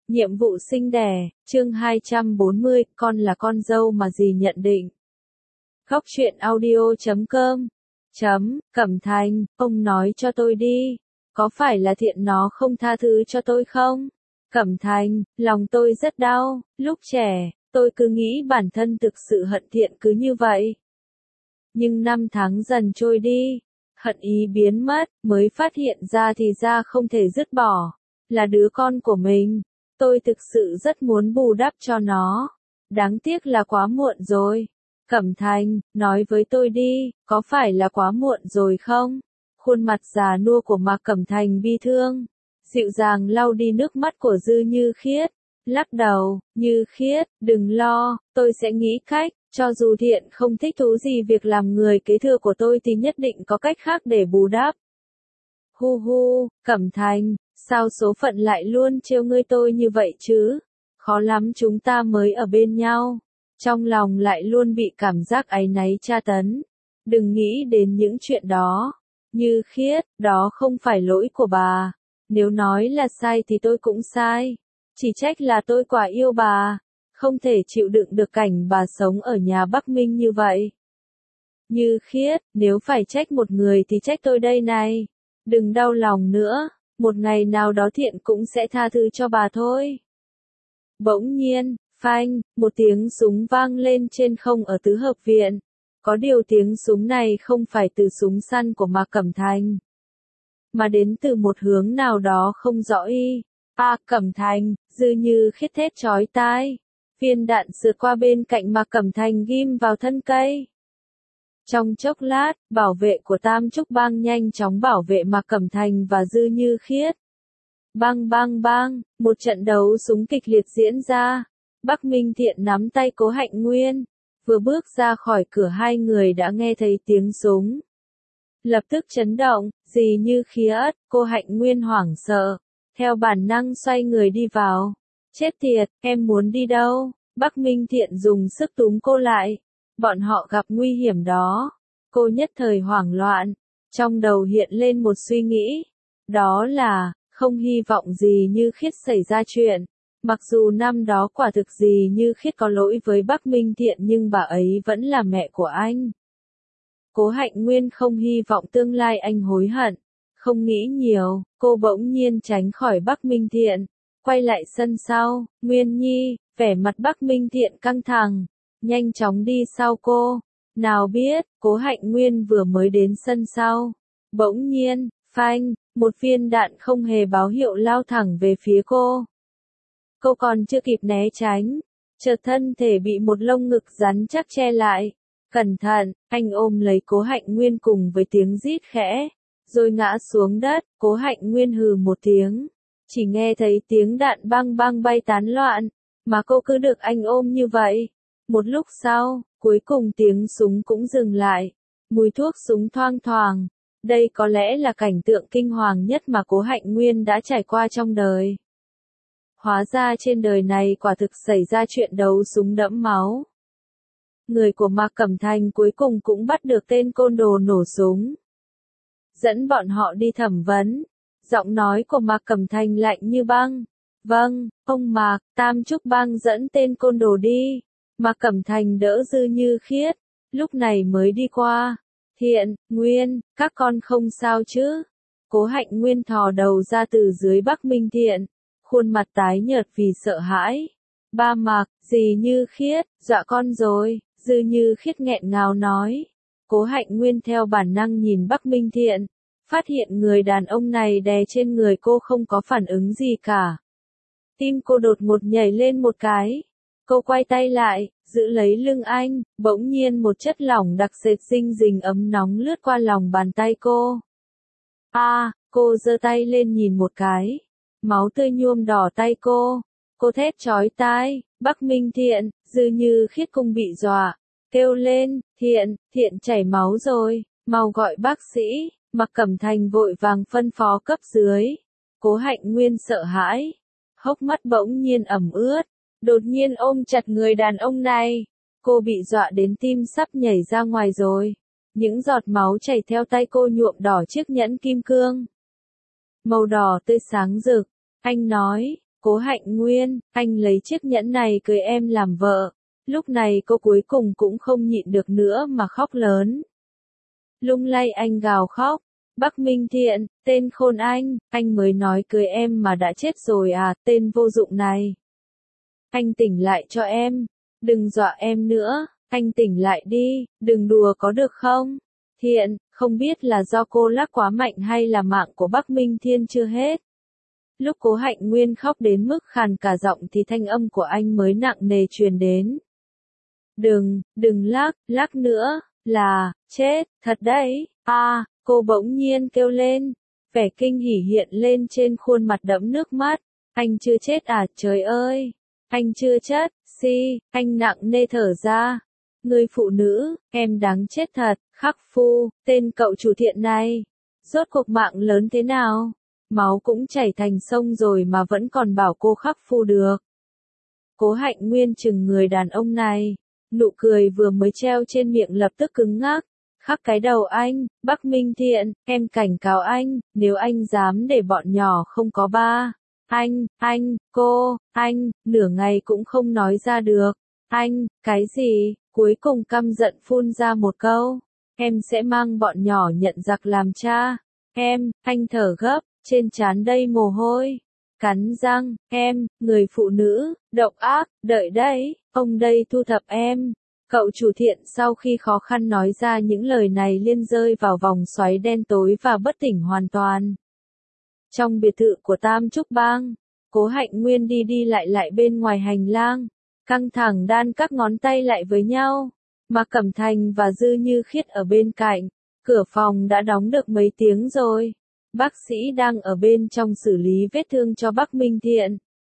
Nhiệm vụ sinh đẻ, chương 240, con là con dâu mà dì nhận định. Góc truyện audio.com Cẩm Thành, ông nói cho tôi đi, có phải là Thiện nó không tha thứ cho tôi không? Cẩm Thành, lòng tôi rất đau, lúc trẻ, tôi cứ nghĩ bản thân thực sự hận Thiện cứ như vậy. Nhưng năm tháng dần trôi đi, hận ý biến mất, mới phát hiện ra thì ra không thể dứt bỏ, là đứa con của mình. Tôi thực sự rất muốn bù đắp cho nó. Đáng tiếc là quá muộn rồi. Cẩm Thành, nói với tôi đi, có phải là quá muộn rồi không? Khuôn mặt già nua của Mạc Cẩm Thành bi thương, dịu dàng lau đi nước mắt của Dư Như Khiết, lắc đầu, Như Khiết, đừng lo, tôi sẽ nghĩ cách, cho dù Thiện không thích thú gì việc làm người kế thừa của tôi thì nhất định có cách khác để bù đắp. Hu hu, Cẩm Thành, sao số phận lại luôn trêu ngươi tôi như vậy chứ? Khó lắm chúng ta mới ở bên nhau. Trong lòng lại luôn bị cảm giác áy náy tra tấn. Đừng nghĩ đến những chuyện đó. Như Khiết, đó không phải lỗi của bà. Nếu nói là sai thì tôi cũng sai. Chỉ trách là tôi quá yêu bà. Không thể chịu đựng được cảnh bà sống ở nhà Bắc Minh như vậy. Như Khiết, nếu phải trách một người thì trách tôi đây này. Đừng đau lòng nữa. Một ngày nào đó Thiện cũng sẽ tha thứ cho bà thôi. Bỗng nhiên, phanh, một tiếng súng vang lên trên không ở tứ hợp viện. Có điều tiếng súng này không phải từ súng săn của Mạc Cẩm Thành, mà đến từ một hướng nào đó không rõ y. Cẩm Thành, Dư Như Khiết thét chói tai. Viên đạn sượt qua bên cạnh Mạc Cẩm Thành ghim vào thân cây. Trong chốc lát, bảo vệ của Tam Trúc Bang nhanh chóng bảo vệ Mạc Cẩm Thành và Dư Như Khiết. Bang bang bang, một trận đấu súng kịch liệt diễn ra. Bắc Minh Thiện nắm tay Cố Hạnh Nguyên. Vừa bước ra khỏi cửa hai người đã nghe thấy tiếng súng. Lập tức chấn động, dì Như Khiết, Cô Hạnh Nguyên hoảng sợ. Theo bản năng xoay người đi vào. Chết tiệt, em muốn đi đâu? Bắc Minh Thiện dùng sức túm cô lại. Bọn họ gặp nguy hiểm đó. Cô nhất thời hoảng loạn. Trong đầu hiện lên một suy nghĩ. Đó là, không hy vọng gì Như Khiết xảy ra chuyện. Mặc dù năm đó quả thực gì Như Khiết có lỗi với Bắc Minh Thiện nhưng bà ấy vẫn là mẹ của anh. Cố Hạnh Nguyên không hy vọng tương lai anh hối hận. Không nghĩ nhiều, cô bỗng nhiên tránh khỏi Bắc Minh Thiện. Quay lại sân sau, Nguyên Nhi, vẻ mặt Bắc Minh Thiện căng thẳng. Nhanh chóng đi sau cô. Nào biết, Cố Hạnh Nguyên vừa mới đến sân sau. Bỗng nhiên, phanh, một viên đạn không hề báo hiệu lao thẳng về phía cô. Cô còn chưa kịp né tránh. Chợt thân thể bị một lông ngực rắn chắc che lại. Cẩn thận, anh ôm lấy Cố Hạnh Nguyên cùng với tiếng rít khẽ. Rồi ngã xuống đất, Cố Hạnh Nguyên hừ một tiếng. Chỉ nghe thấy tiếng đạn băng băng bay tán loạn. Mà cô cứ được anh ôm như vậy. Một lúc sau, cuối cùng tiếng súng cũng dừng lại. Mùi thuốc súng thoang thoảng. Đây có lẽ là cảnh tượng kinh hoàng nhất mà Cố Hạnh Nguyên đã trải qua trong đời. Hóa ra trên đời này quả thực xảy ra chuyện đấu súng đẫm máu. Người của Mạc Cẩm Thành cuối cùng cũng bắt được tên côn đồ nổ súng. Dẫn bọn họ đi thẩm vấn. Giọng nói của Mạc Cẩm Thành lạnh như băng. Vâng, ông Mạc, Tam Trúc Bang dẫn tên côn đồ đi. Mạc Cẩm Thành đỡ Dư Như Khiết. Lúc này mới đi qua. Thiện, Nguyên, các con không sao chứ? Cố Hạnh Nguyên thò đầu ra từ dưới Bắc Minh Thiện. Khuôn mặt tái nhợt vì sợ hãi. Ba Mạc, dì Như Khiết, dọa con rồi, Dư Như Khiết nghẹn ngào nói. Cố Hạnh Nguyên theo bản năng nhìn Bắc Minh Thiện. Phát hiện người đàn ông này đè trên người cô không có phản ứng gì cả. Tim cô đột ngột nhảy lên một cái. Cô quay tay lại, giữ lấy lưng anh, bỗng nhiên một chất lỏng đặc sệt dinh dính ấm nóng lướt qua lòng bàn tay cô. Cô giơ tay lên nhìn một cái. Máu tươi nhuộm đỏ tay cô. Cô thét chói tai, Bắc Minh Thiện, Dư Như Khiết cùng bị dọa. Kêu lên, Thiện chảy máu rồi, mau gọi bác sĩ. Mạc Cẩm Thành vội vàng phân phó cấp dưới. Cố Hạnh Nguyên sợ hãi. Hốc mắt bỗng nhiên ẩm ướt. Đột nhiên ôm chặt người đàn ông này. Cô bị dọa đến tim sắp nhảy ra ngoài rồi. Những giọt máu chảy theo tay cô nhuộm đỏ chiếc nhẫn kim cương. Màu đỏ tươi sáng rực. Anh nói, Cố Hạnh Nguyên, anh lấy chiếc nhẫn này cưới em làm vợ. Lúc này cô cuối cùng cũng không nhịn được nữa mà khóc lớn. Lung lay anh gào khóc. Bắc Minh Thiện, tên khôn anh mới nói cưới em mà đã chết rồi à, tên vô dụng này. Anh tỉnh lại cho em. Đừng dọa em nữa, anh tỉnh lại đi, đừng đùa có được không? Thiện, không biết là do cô lắc quá mạnh hay là mạng của Bắc Minh Thiên chưa hết. Lúc Cố Hạnh Nguyên khóc đến mức khàn cả giọng thì thanh âm của anh mới nặng nề truyền đến. Đừng lắc nữa, là, chết, thật đấy, cô bỗng nhiên kêu lên. Vẻ kinh hỉ hiện lên trên khuôn mặt đẫm nước mắt. Anh chưa chết à, trời ơi, anh chưa chết, anh nặng nề thở ra. Người phụ nữ, em đáng chết thật, Khắc Phu, tên cậu chủ Thiện này. Rốt cuộc mạng lớn thế nào? Máu cũng chảy thành sông rồi mà vẫn còn bảo cô Khắc Phu được. Cố Hạnh Nguyên chừng người đàn ông này. Nụ cười vừa mới treo trên miệng lập tức cứng ngắc. Khắc cái đầu anh, Bắc Minh Thiện, em cảnh cáo anh, nếu anh dám để bọn nhỏ không có ba. Anh, nửa ngày cũng không nói ra được. Cái gì, cuối cùng căm giận phun ra một câu. Em sẽ mang bọn nhỏ nhận giặc làm cha. Anh thở gấp, trên trán đầy mồ hôi. Cắn răng, người phụ nữ, độc ác, đợi đấy, ông đây thu thập em. Cậu chủ Thiện sau khi khó khăn nói ra những lời này liền rơi vào vòng xoáy đen tối và bất tỉnh hoàn toàn. Trong biệt thự của Tam Trúc Bang, Cố Hạnh Nguyên đi lại bên ngoài hành lang, căng thẳng đan các ngón tay lại với nhau. Mạc Cẩm Thành và Dư Như Khiết ở bên cạnh, cửa phòng đã đóng được mấy tiếng rồi. Bác sĩ đang ở bên trong xử lý vết thương cho Bắc Minh Thiện.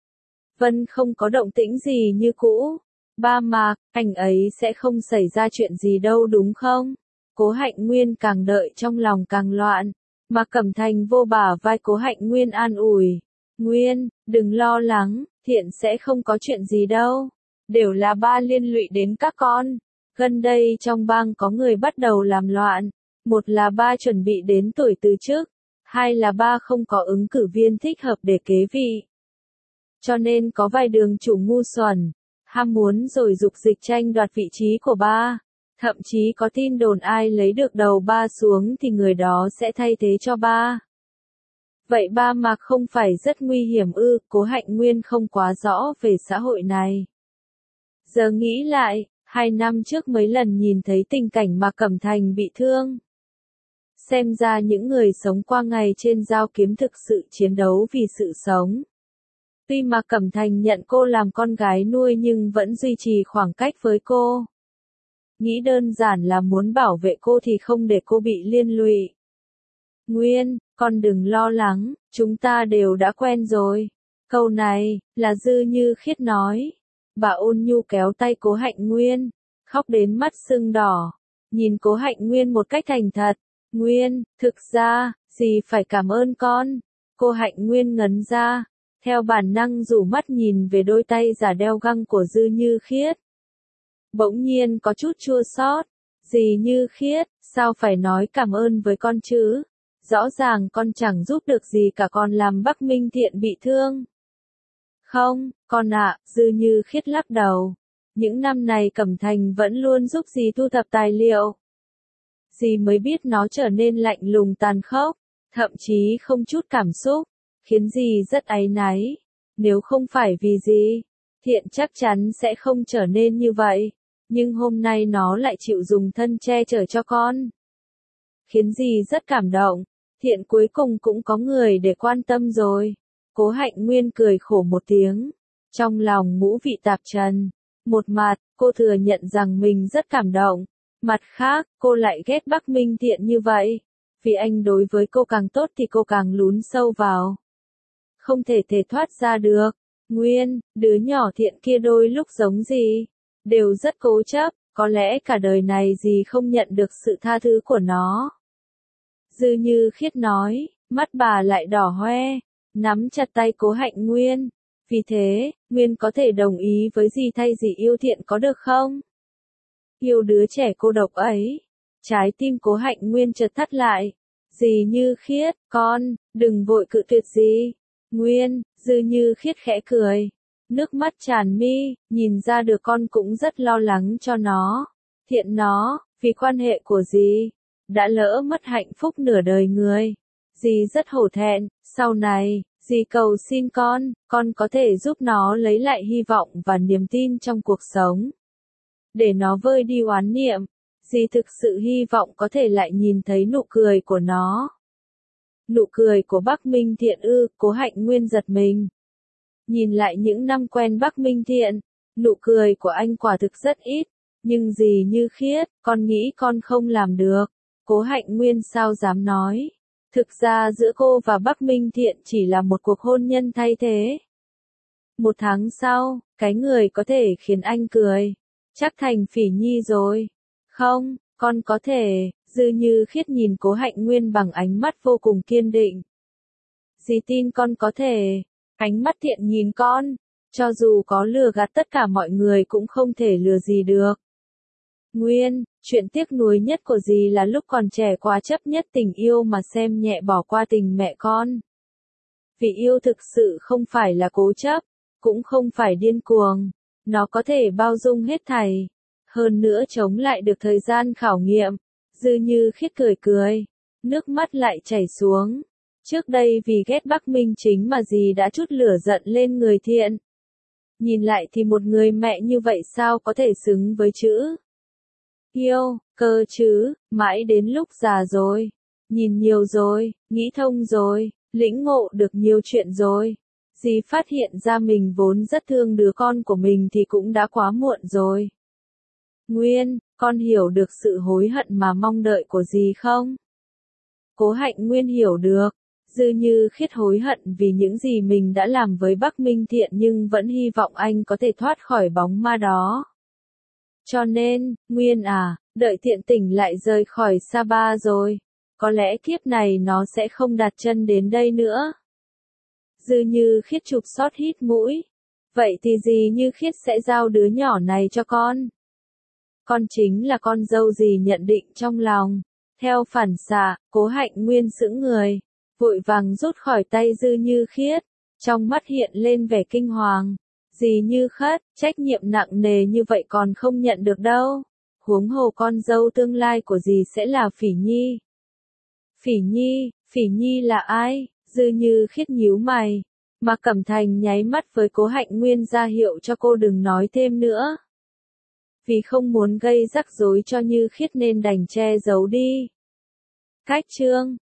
Vân không có động tĩnh gì như cũ. Ba Mạc, anh ấy sẽ không xảy ra chuyện gì đâu đúng không? Cố Hạnh Nguyên càng đợi trong lòng càng loạn. Mạc Cẩm Thành vô bả vai Cố Hạnh Nguyên an ủi. Nguyên, đừng lo lắng, Thiện sẽ không có chuyện gì đâu. Đều là ba liên lụy đến các con. Gần đây trong bang có người bắt đầu làm loạn. Một là ba chuẩn bị đến tuổi từ chức. Hai là ba không có ứng cử viên thích hợp để kế vị. Cho nên có vài đường chủ ngu xuẩn, ham muốn rồi dục dịch tranh đoạt vị trí của ba. Thậm chí có tin đồn ai lấy được đầu ba xuống thì người đó sẽ thay thế cho ba. Vậy ba mà không phải rất nguy hiểm ư? Cố Hạnh Nguyên không quá rõ về xã hội này. Giờ nghĩ lại, 2 năm trước mấy lần nhìn thấy tình cảnh mà Cẩm Thành bị thương. Xem ra những người sống qua ngày trên dao kiếm thực sự chiến đấu vì sự sống. Tuy mà Cẩm Thành nhận cô làm con gái nuôi nhưng vẫn duy trì khoảng cách với cô. Nghĩ đơn giản là muốn bảo vệ cô thì không để cô bị liên lụy. Nguyên, con đừng lo lắng, chúng ta đều đã quen rồi. Câu này, là Dư Như Khiết nói. Bà ôn nhu kéo tay Cố Hạnh Nguyên, khóc đến mắt sưng đỏ. Nhìn Cố Hạnh Nguyên một cách thành thật. Nguyên, thực ra, dì phải cảm ơn con. Cô Hạnh Nguyên ngấn ra, theo bản năng rủ mắt nhìn về đôi tay giả đeo găng của Dư Như Khiết. Bỗng nhiên có chút chua xót. Dì Như Khiết, sao phải nói cảm ơn với con chứ? Rõ ràng con chẳng giúp được gì cả, còn làm Bắc Minh Thiện bị thương. Không, con ạ, Dư Như Khiết lắc đầu. Những năm này Cẩm Thành vẫn luôn giúp dì thu thập tài liệu. Dì mới biết nó trở nên lạnh lùng tàn khốc, thậm chí không chút cảm xúc, khiến dì rất áy náy. Nếu không phải vì dì, Thiện chắc chắn sẽ không trở nên như vậy. Nhưng hôm nay nó lại chịu dùng thân che chở cho con. Khiến dì rất cảm động. Thiện cuối cùng cũng có người để quan tâm rồi. Cố Hạnh Nguyên cười khổ một tiếng. Trong lòng ngũ vị tạp trần. Một mặt, cô thừa nhận rằng mình rất cảm động. Mặt khác, cô lại ghét Bắc Minh Thiện như vậy. Vì anh đối với cô càng tốt thì cô càng lún sâu vào. Không thể thoát ra được. Nguyên, đứa nhỏ Thiện kia đôi lúc giống gì? Đều rất cố chấp, có lẽ cả đời này dì không nhận được sự tha thứ của nó. Dư Như Khiết nói, mắt bà lại đỏ hoe, nắm chặt tay Cố Hạnh Nguyên. Vì thế, Nguyên có thể đồng ý với dì thay dì yêu Thiện có được không? Yêu đứa trẻ cô độc ấy. Trái tim Cố Hạnh Nguyên chợt thắt lại. Dì Như Khiết, con, đừng vội cự tuyệt dì. Nguyên, Dư Như Khiết khẽ cười. Nước mắt tràn mi, nhìn ra được con cũng rất lo lắng cho nó. Thiện nó, vì quan hệ của dì, đã lỡ mất hạnh phúc nửa đời người. Dì rất hổ thẹn, sau này, dì cầu xin con có thể giúp nó lấy lại hy vọng và niềm tin trong cuộc sống. Để nó vơi đi oán niệm, dì thực sự hy vọng có thể lại nhìn thấy nụ cười của nó. Nụ cười của Bắc Minh Thiện ư, Cố Hạnh Nguyên giật mình. Nhìn lại những năm quen Bắc Minh Thiện, nụ cười của anh quả thực rất ít, nhưng dì Như Khiết, con nghĩ con không làm được. Cố Hạnh Nguyên sao dám nói. Thực ra giữa cô và Bắc Minh Thiện chỉ là một cuộc hôn nhân thay thế. 1 tháng sau, cái người có thể khiến anh cười, chắc thành Phỉ Nhi rồi. Không, con có thể, Dư Như Khiết nhìn Cố Hạnh Nguyên bằng ánh mắt vô cùng kiên định. Dì tin con có thể. Ánh mắt Thiện nhìn con, cho dù có lừa gạt tất cả mọi người cũng không thể lừa dì được. Nguyên, chuyện tiếc nuối nhất của dì là lúc còn trẻ quá chấp nhất tình yêu mà xem nhẹ bỏ qua tình mẹ con. Vì yêu thực sự không phải là cố chấp, cũng không phải điên cuồng, nó có thể bao dung hết thảy, hơn nữa chống lại được thời gian khảo nghiệm. Dư Như Khiết cười cười, nước mắt lại chảy xuống. Trước đây vì ghét Bắc Minh Chính mà dì đã trút lửa giận lên người Thiện. Nhìn lại thì một người mẹ như vậy sao có thể xứng với chữ yêu, cơ chứ, mãi đến lúc già rồi, nhìn nhiều rồi, nghĩ thông rồi, lĩnh ngộ được nhiều chuyện rồi. Dì phát hiện ra mình vốn rất thương đứa con của mình thì cũng đã quá muộn rồi. Nguyên, con hiểu được sự hối hận mà mong đợi của dì không? Cố Hạnh Nguyên hiểu được. Dư Như Khiết hối hận vì những gì mình đã làm với Bắc Minh Thiện nhưng vẫn hy vọng anh có thể thoát khỏi bóng ma đó. Cho nên, Nguyên à, đợi Thiện tỉnh lại rời khỏi Sapa rồi, có lẽ kiếp này nó sẽ không đặt chân đến đây nữa. Dư Như Khiết chụp xót hít mũi. Vậy thì dì Như Khiết sẽ giao đứa nhỏ này cho con. Con chính là con dâu dì nhận định trong lòng. Theo phản xạ, Cố Hạnh Nguyên sững người, vội vàng rút khỏi tay Dư Như Khiết, trong mắt hiện lên vẻ kinh hoàng. Dì Như Khiết, trách nhiệm nặng nề như vậy còn không nhận được đâu. Huống hồ con dâu tương lai của dì sẽ là Phỉ Nhi. Phỉ Nhi là ai? Dư Như Khiết nhíu mày. Mà Cẩm Thành nháy mắt với Cố Hạnh Nguyên ra hiệu cho cô đừng nói thêm nữa. Vì không muốn gây rắc rối cho Như Khiết nên đành che giấu đi. Cách chương